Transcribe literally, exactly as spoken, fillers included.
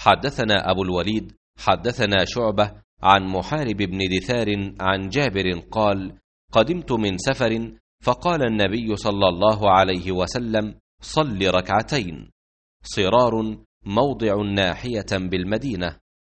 حدثنا أبو الوليد حدثنا شعبة عن محارب بن دثار عن جابر قال: قدمت من سفر، فقال النبي صلى الله عليه وسلم: صل ركعتين. صرار موضع ناحية بالمدينة.